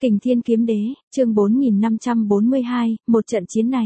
Kình Thiên Kiếm Đế, chương 4542, một trận chiến này.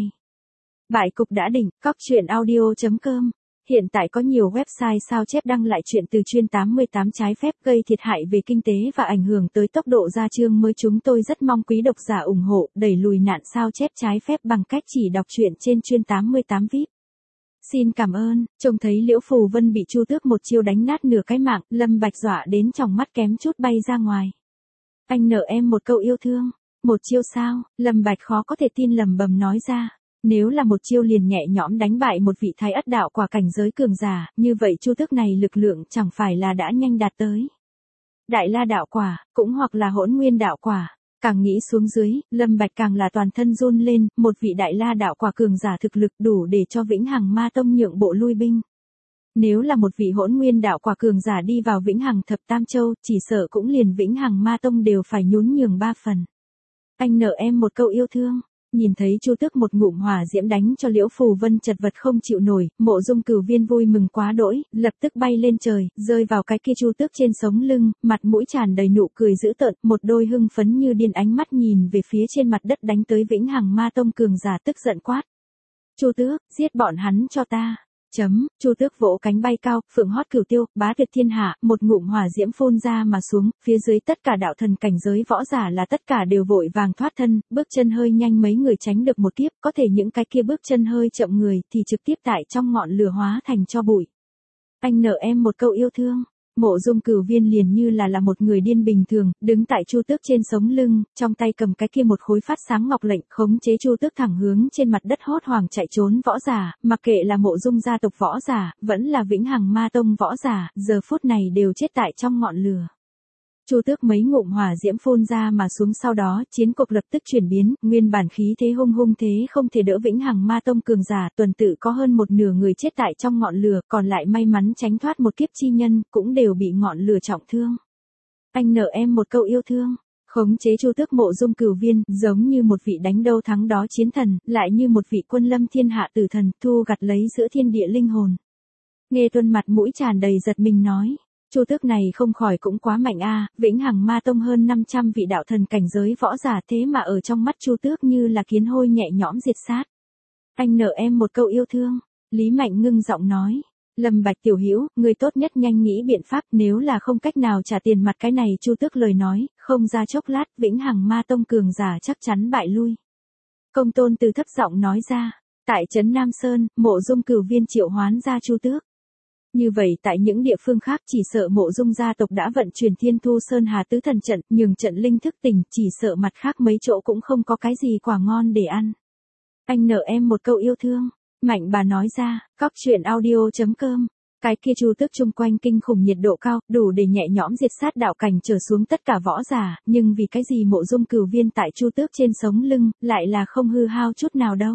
Bại cục đã định, cóc truyện audio.com. Hiện tại có nhiều website sao chép đăng lại chuyện từ chuyên 88 trái phép gây thiệt hại về kinh tế và ảnh hưởng tới tốc độ ra chương mới. Chúng tôi rất mong quý độc giả ủng hộ, đẩy lùi nạn sao chép trái phép bằng cách chỉ đọc truyện trên chuyên 88 VIP. Xin cảm ơn. Trông thấy Liễu Phù Vân bị Chu Tước một chiêu đánh nát nửa cái mạng, Lâm Bạch dọa đến tròng mắt kém chút bay ra ngoài. Anh nợ em một câu yêu thương. Một chiêu sao? Lâm Bạch khó có thể tin lẩm bẩm nói ra. Nếu là một chiêu liền nhẹ nhõm đánh bại một vị thái ất đạo quả cảnh giới cường giả, như vậy Chu Tước này lực lượng chẳng phải là đã nhanh đạt tới Đại La đạo quả, cũng hoặc là Hỗn Nguyên đạo quả. Càng nghĩ xuống dưới, Lâm Bạch càng là toàn thân run lên, một vị Đại La đạo quả cường giả thực lực đủ để cho Vĩnh Hằng Ma Tông nhượng bộ lui binh. Nếu là một vị Hỗn Nguyên đạo quả cường giả đi vào Vĩnh Hằng Thập Tam Châu, chỉ sợ cũng liền Vĩnh Hằng Ma Tông đều phải nhún nhường 3 phần. Anh nợ em một câu yêu thương. Nhìn thấy Chu Tước một ngụm hỏa diễm đánh cho Liễu Phù Vân chật vật không chịu nổi, Mộ Dung Cửu Viên vui mừng quá đỗi, lập tức bay lên trời, rơi vào cái kia Chu Tước trên sống lưng, mặt mũi tràn đầy nụ cười dữ tợn, một đôi hưng phấn như điên ánh mắt nhìn về phía trên mặt đất đánh tới Vĩnh Hằng Ma Tông cường giả tức giận quát. Chu Tước, giết bọn hắn cho ta. Chu Tước vỗ cánh bay cao, phượng hót cửu tiêu, bá tuyệt thiên hạ, một ngụm hỏa diễm phun ra mà xuống, phía dưới tất cả đạo thần cảnh giới võ giả là tất cả đều vội vàng thoát thân, bước chân hơi nhanh mấy người tránh được một kiếp, có thể những cái kia bước chân hơi chậm người thì trực tiếp tại trong ngọn lửa hóa thành tro bụi. Anh nợ em một câu yêu thương. Mộ Dung Cửu Viên liền như là một người điên bình thường, đứng tại Chu Tước trên sống lưng, trong tay cầm cái kia một khối phát sáng ngọc lệnh, khống chế Chu Tước thẳng hướng trên mặt đất hốt hoảng chạy trốn võ giả, mặc kệ là Mộ Dung gia tộc võ giả, vẫn là Vĩnh Hằng Ma Tông võ giả, giờ phút này đều chết tại trong ngọn lửa. Chu Tước mấy ngụm hỏa diễm phun ra mà xuống, sau đó, chiến cục lập tức chuyển biến, nguyên bản khí thế hung thế không thể đỡ Vĩnh Hằng Ma Tông cường giả, tuần tự có hơn một nửa người chết tại trong ngọn lửa, còn lại may mắn tránh thoát một kiếp chi nhân, cũng đều bị ngọn lửa trọng thương. Anh nợ em một câu yêu thương. Khống chế Chu Tước Mộ Dung Cửu Viên, giống như một vị đánh đâu thắng đó chiến thần, lại như một vị quân lâm thiên hạ tử thần, thu gặt lấy giữa thiên địa linh hồn. Nghe Tuân mặt mũi tràn đầy giật mình nói. Chu Tước này không khỏi cũng quá mạnh a, Vĩnh Hằng Ma Tông hơn 500 vị đạo thần cảnh giới võ giả, thế mà ở trong mắt Chu Tước như là kiến hôi nhẹ nhõm diệt sát. Anh nợ em một câu yêu thương. Lý Mạnh ngưng giọng nói. Lâm Bạch tiểu hữu, người tốt nhất nhanh nghĩ biện pháp, nếu là không cách nào trả tiền mặt cái này. Chu Tước lời nói, không ra chốc lát, Vĩnh Hằng Ma Tông cường giả chắc chắn bại lui. Công Tôn từ thấp giọng nói ra. Tại trấn Nam Sơn, Mộ Dung Cửu Viên triệu hoán ra Chu Tước. Như vậy tại những địa phương khác chỉ sợ Mộ Dung gia tộc đã vận chuyển Thiên Thu Sơn Hà tứ thần trận, nhường trận linh thức tỉnh, chỉ sợ mặt khác mấy chỗ cũng không có cái gì quả ngon để ăn. Anh nợ em một câu yêu thương. Mạnh bà nói ra, cóc truyện audio.com. Cái kia Chu Tước chung quanh kinh khủng nhiệt độ cao, đủ để nhẹ nhõm diệt sát đạo cảnh trở xuống tất cả võ giả, nhưng vì cái gì Mộ Dung Cửu Viên tại Chu Tước trên sống lưng, lại là không hư hao chút nào đâu.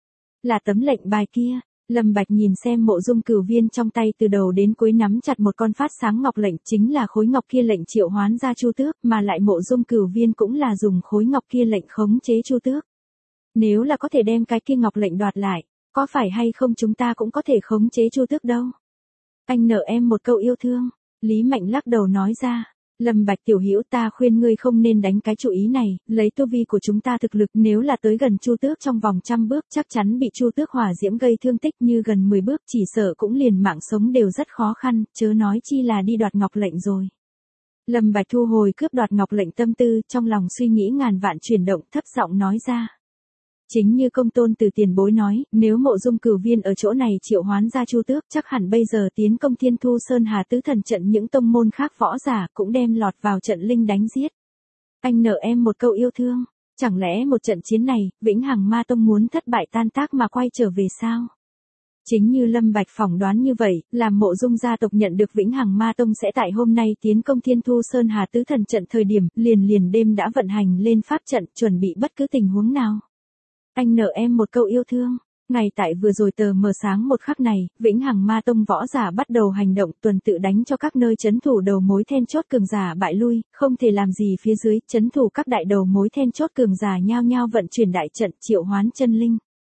Là tấm lệnh bài kia. Lâm Bạch nhìn xem Mộ Dung Cửu Viên trong tay từ đầu đến cuối nắm chặt một con phát sáng ngọc lệnh, chính là khối ngọc kia lệnh triệu hoán ra Chu Tước, mà lại Mộ Dung Cửu Viên cũng là dùng khối ngọc kia lệnh khống chế Chu Tước. Nếu là có thể đem cái kia ngọc lệnh đoạt lại, có phải hay không chúng ta cũng có thể khống chế Chu Tước đâu. Anh nợ em một câu yêu thương. Lý Mạnh lắc đầu nói ra. Lâm Bạch tiểu hữu, ta khuyên ngươi không nên đánh cái chủ ý này, lấy tu vi của chúng ta thực lực, nếu là tới gần Chu Tước trong vòng 100 bước chắc chắn bị Chu Tước hỏa diễm gây thương tích, như gần 10 bước chỉ sợ cũng liền mạng sống đều rất khó khăn, chớ nói chi là đi đoạt ngọc lệnh rồi. Lâm Bạch thu hồi cướp đoạt ngọc lệnh tâm tư, trong lòng suy nghĩ ngàn vạn chuyển động, thấp giọng nói ra. Chính như Công Tôn từ tiền bối nói, nếu Mộ Dung Cửu Viên ở chỗ này triệu hoán ra Chu Tước, chắc hẳn bây giờ tiến công Thiên Thu Sơn Hà tứ thần trận những tông môn khác võ giả cũng đem lọt vào trận linh đánh giết. Anh nợ em một câu yêu thương. Chẳng lẽ một trận chiến này, Vĩnh Hằng Ma Tông muốn thất bại tan tác mà quay trở về sao? Chính như Lâm Bạch phỏng đoán như vậy, làm Mộ Dung gia tộc nhận được Vĩnh Hằng Ma Tông sẽ tại hôm nay tiến công Thiên Thu Sơn Hà tứ thần trận thời điểm, liền đêm đã vận hành lên pháp trận, chuẩn bị bất cứ tình huống nào. Anh nợ em một câu yêu thương. Ngày tại vừa rồi tờ mờ sáng một khắc này, Vĩnh Hằng Ma Tông võ giả bắt đầu hành động, tuần tự đánh cho các nơi trấn thủ đầu mối then chốt cường giả bại lui, không thể làm gì phía dưới, trấn thủ các đại đầu mối then chốt cường giả nhao nhao vận chuyển đại trận triệu hoán chân linh.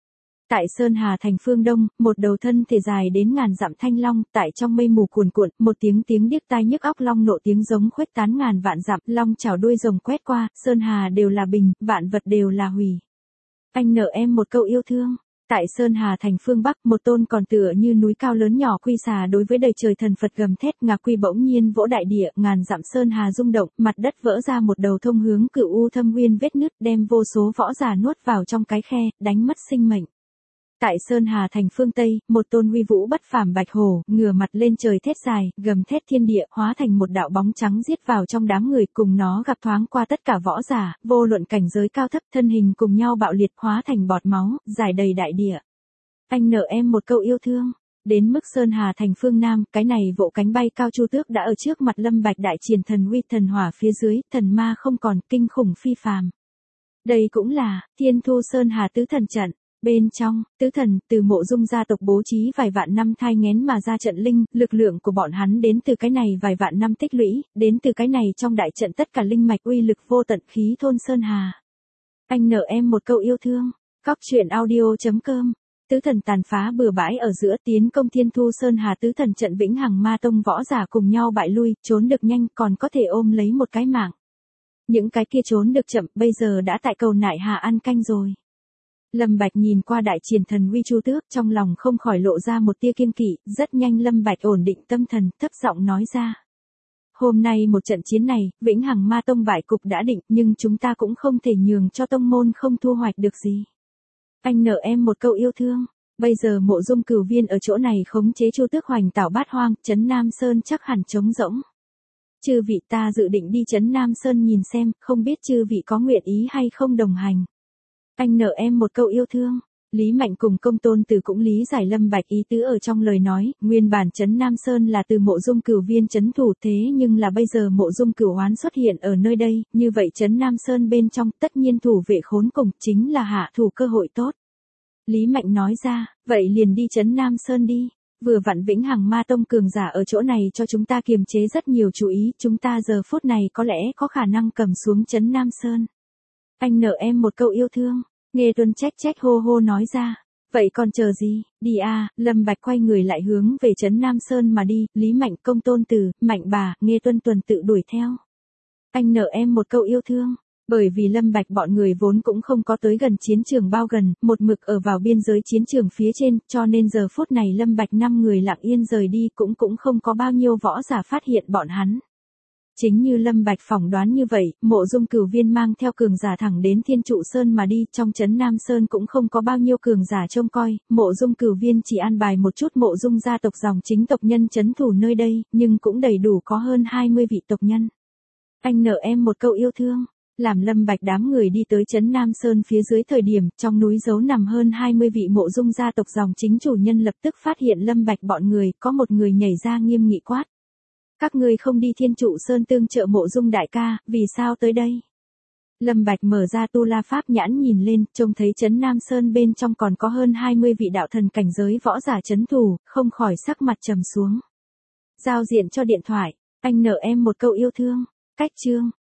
Tại Sơn Hà thành phương đông, một đầu thân thể dài đến ngàn dặm thanh long, tại trong mây mù cuồn cuộn, một tiếng tiếng điếc tai nhức óc long nộ tiếng giống khuếch tán ngàn vạn dặm, long chảo đuôi rồng quét qua, Sơn Hà đều là bình, vạn vật đều là hủy. Anh nợ em một câu yêu thương. Tại Sơn Hà thành phương Bắc, một tôn còn tựa như núi cao lớn nhỏ quy xà đối với đầy trời thần Phật gầm thét, ngà quy bỗng nhiên vỗ đại địa, ngàn dặm Sơn Hà rung động, mặt đất vỡ ra một đầu thông hướng Cửu U thâm nguyên vết nứt, đem vô số võ giả nuốt vào trong cái khe, đánh mất sinh mệnh. Tại Sơn Hà thành phương Tây, một tôn uy vũ bất phàm bạch hổ, ngửa mặt lên trời thét dài, gầm thét thiên địa, hóa thành một đạo bóng trắng giết vào trong đám người, cùng nó gặp thoáng qua tất cả võ giả, vô luận cảnh giới cao thấp, thân hình cùng nhau bạo liệt, hóa thành bọt máu, giải đầy đại địa. Anh nợ em một câu yêu thương. Đến mức Sơn Hà thành phương Nam, cái này vỗ cánh bay cao chu tước đã ở trước mặt Lâm Bạch đại triển thần uy, thần hỏa phía dưới, thần ma không còn, kinh khủng phi phàm. Đây cũng là Thiên Thu Sơn Hà tứ thần trận. Bên trong, tứ thần, từ Mộ Dung gia tộc bố trí vài vạn năm thai nghén mà ra trận linh, lực lượng của bọn hắn đến từ cái này vài vạn năm tích lũy, đến từ cái này trong đại trận tất cả linh mạch uy lực vô tận khí thôn Sơn Hà. Anh nợ em một câu yêu thương. Cóc truyện audio.com. Tứ thần tàn phá bừa bãi ở giữa, tiến công Thiên Thu Sơn Hà, tứ thần trận Vĩnh Hằng Ma Tông võ giả cùng nhau bại lui, trốn được nhanh còn có thể ôm lấy một cái mạng. Những cái kia trốn được chậm, bây giờ đã tại cầu nại hà ăn canh rồi. Lâm Bạch nhìn qua đại triển thần uy chu tước, trong lòng không khỏi lộ ra một tia kiêng kỵ, rất nhanh Lâm Bạch ổn định tâm thần, thấp giọng nói ra. Hôm nay một trận chiến này, Vĩnh Hằng Ma Tông bại cục đã định, nhưng chúng ta cũng không thể nhường cho tông môn không thu hoạch được gì. Anh nợ em một câu yêu thương. Bây giờ Mộ Dung Cửu Viên ở chỗ này khống chế chu tước hoành tảo bát hoang, trấn Nam Sơn chắc hẳn trống rỗng. Chư vị, ta dự định đi trấn Nam Sơn nhìn xem, không biết chư vị có nguyện ý hay không đồng hành. Anh nợ em một câu yêu thương. Lý Mạnh cùng Công Tôn Tử cũng lý giải Lâm Bạch ý tứ ở trong lời nói, nguyên bản trấn Nam Sơn là từ Mộ Dung Cửu Viên trấn thủ, thế nhưng là bây giờ Mộ Dung Cửu Hoán xuất hiện ở nơi đây, như vậy trấn Nam Sơn bên trong tất nhiên thủ vệ khốn cùng, chính là hạ thủ cơ hội tốt. Lý Mạnh nói ra, vậy liền đi trấn Nam Sơn đi. Vừa vặn Vĩnh Hằng Ma Tông cường giả ở chỗ này cho chúng ta kiềm chế rất nhiều chú ý, chúng ta giờ phút này có lẽ có khả năng cầm xuống trấn Nam Sơn. Anh nợ em một câu yêu thương. Nghe Tuân trách hô hô nói ra. Vậy còn chờ gì, đi à, Lâm Bạch quay người lại hướng về trấn Nam Sơn mà đi, Lý Mạnh, Công Tôn Tử, Mạnh bà, Nghe Tuân tuần tự đuổi theo. Anh nợ em một câu yêu thương. Bởi vì Lâm Bạch bọn người vốn cũng không có tới gần chiến trường bao gần, một mực ở vào biên giới chiến trường phía trên, cho nên giờ phút này Lâm Bạch 5 người lặng yên rời đi cũng không có bao nhiêu võ giả phát hiện bọn hắn. Chính như Lâm Bạch phỏng đoán như vậy, Mộ Dung Cửu Viên mang theo cường giả thẳng đến Thiên Trụ Sơn mà đi, trong trấn Nam Sơn cũng không có bao nhiêu cường giả trông coi, Mộ Dung Cửu Viên chỉ an bài một chút Mộ Dung gia tộc dòng chính tộc nhân trấn thủ nơi đây, nhưng cũng đầy đủ có hơn 20 vị tộc nhân. Anh nợ em một câu yêu thương. Làm Lâm Bạch đám người đi tới trấn Nam Sơn phía dưới thời điểm, trong núi giấu nằm hơn 20 vị Mộ Dung gia tộc dòng chính chủ nhân lập tức phát hiện Lâm Bạch bọn người, có một người nhảy ra nghiêm nghị quát. Các ngươi không đi Thiên Trụ Sơn tương trợ Mộ Dung đại ca, vì sao tới đây? Lâm Bạch mở ra tu la pháp nhãn nhìn lên, trông thấy trấn Nam Sơn bên trong còn có hơn 20 vị đạo thần cảnh giới võ giả trấn thủ, không khỏi sắc mặt trầm xuống. Giao diện cho điện thoại, anh nợ em một câu yêu thương. Cách chương.